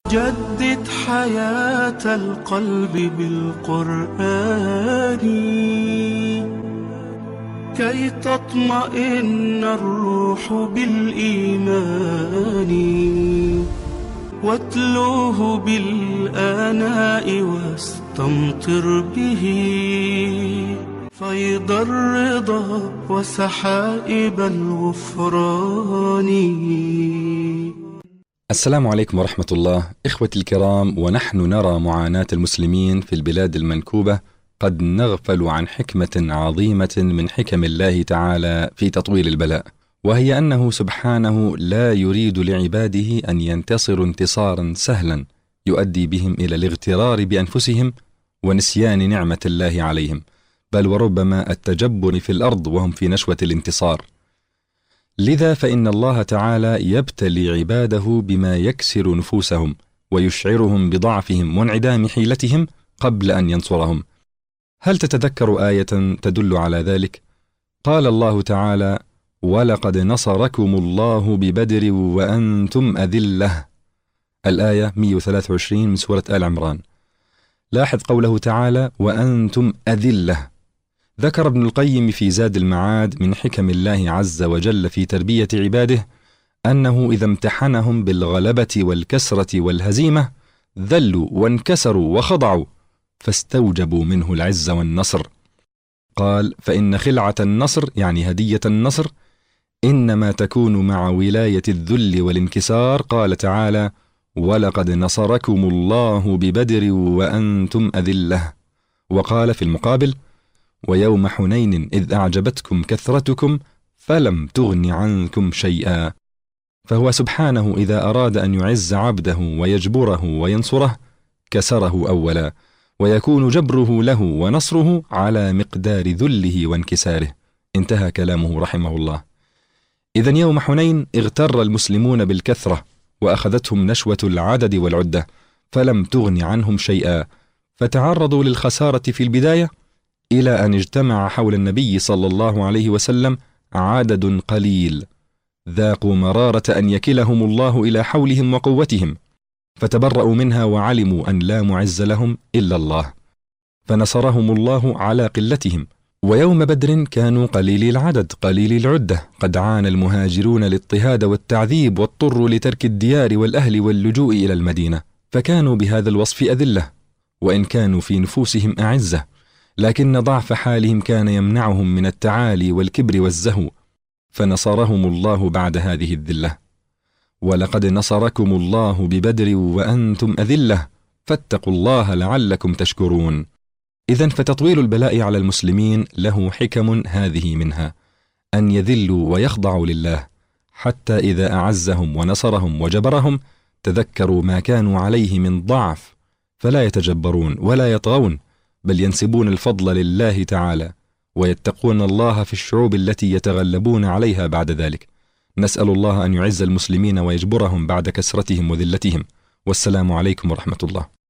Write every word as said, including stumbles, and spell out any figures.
جدد حياة القلب بالقرآن كي تطمئن الروح بالإيمان، واتلوه بالآناء واستمطر به فيض الرضا وسحائب الغفران. السلام عليكم ورحمة الله. إخوتي الكرام، ونحن نرى معاناة المسلمين في البلاد المنكوبة قد نغفل عن حكمة عظيمة من حكم الله تعالى في تطويل البلاء، وهي أنه سبحانه لا يريد لعباده أن ينتصروا انتصارا سهلا يؤدي بهم إلى الاغترار بأنفسهم ونسيان نعمة الله عليهم، بل وربما التجبر في الأرض وهم في نشوة الانتصار. لذا فإن الله تعالى يبتلي عباده بما يكسر نفوسهم ويشعرهم بضعفهم وانعدام حيلتهم قبل أن ينصرهم. هل تتذكر آية تدل على ذلك؟ قال الله تعالى: ولقد نصركم الله ببدر وأنتم أذلة. الآية مئة وثلاثة وعشرين من سورة آل عمران. لاحظ قوله تعالى وأنتم أذلة. ذكر ابن القيم في زاد المعاد من حكم الله عز وجل في تربية عباده أنه إذا امتحنهم بالغلبة والكسرة والهزيمة ذلوا وانكسروا وخضعوا فاستوجبوا منه العز والنصر. قال: فإن خلعة النصر يعني هدية النصر إنما تكون مع ولاية الذل والانكسار. قال تعالى: ولقد نصركم الله ببدر وأنتم أذلة. وقال في المقابل: ويوم حنين إذ أعجبتكم كثرتكم فلم تغن عنكم شيئا. فهو سبحانه إذا أراد أن يعز عبده ويجبره وينصره كسره أولا، ويكون جبره له ونصره على مقدار ذله وانكساره. انتهى كلامه رحمه الله. إذن يوم حنين اغتر المسلمون بالكثرة وأخذتهم نشوة العدد والعدة فلم تغن عنهم شيئا، فتعرضوا للخسارة في البداية إلى أن اجتمع حول النبي صلى الله عليه وسلم عدد قليل ذاقوا مرارة أن يكلهم الله إلى حولهم وقوتهم، فتبرأوا منها وعلموا أن لا معز لهم إلا الله، فنصرهم الله على قلتهم. ويوم بدر كانوا قليلي العدد قليلي العدة، قد عانى المهاجرون الاضطهاد والتعذيب واضطروا لترك الديار والأهل واللجوء إلى المدينة، فكانوا بهذا الوصف أذلة، وإن كانوا في نفوسهم أعزة، لكن ضعف حالهم كان يمنعهم من التعالي والكبر والزهو، فنصرهم الله بعد هذه الذلة. ولقد نصركم الله ببدر وأنتم أذلة فاتقوا الله لعلكم تشكرون. إذن فتطويل البلاء على المسلمين له حكم، هذه منها أن يذلوا ويخضعوا لله، حتى إذا أعزهم ونصرهم وجبرهم تذكروا ما كانوا عليه من ضعف، فلا يتجبرون ولا يطغون، بل ينسبون الفضل لله تعالى ويتقون الله في الشعوب التي يتغلبون عليها بعد ذلك. نسأل الله أن يعز المسلمين ويجبرهم بعد كسرتهم وذلتهم. والسلام عليكم ورحمة الله.